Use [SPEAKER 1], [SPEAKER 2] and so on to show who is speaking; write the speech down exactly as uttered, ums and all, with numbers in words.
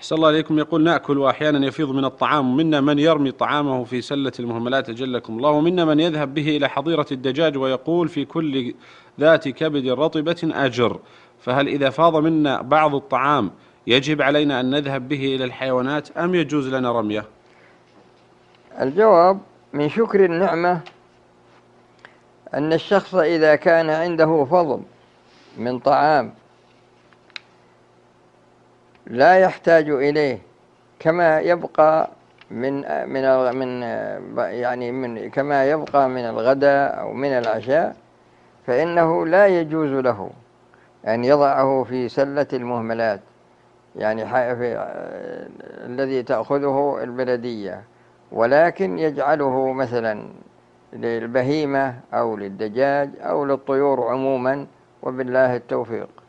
[SPEAKER 1] أحسن الله عليكم. يقول: نأكل وأحيانا يفيض من الطعام، منا من يرمي طعامه في سلة المهملات أجلكم الله، ومنا من يذهب به إلى حظيرة الدجاج ويقول: في كل ذات كبد رطبة أجر. فهل إذا فاض منا بعض الطعام يجب علينا أن نذهب به إلى الحيوانات أم يجوز لنا رميه؟
[SPEAKER 2] الجواب: من شكر النعمة أن الشخص إذا كان عنده فضل من طعام لا يحتاج إليه، كما يبقى من من من يعني من كما يبقى من الغداء أو من العشاء، فإنه لا يجوز له أن يضعه في سلة المهملات، يعني في الذي تأخذه البلدية، ولكن يجعله مثلا للبهيمة أو للدجاج أو للطيور عموما، وبالله التوفيق.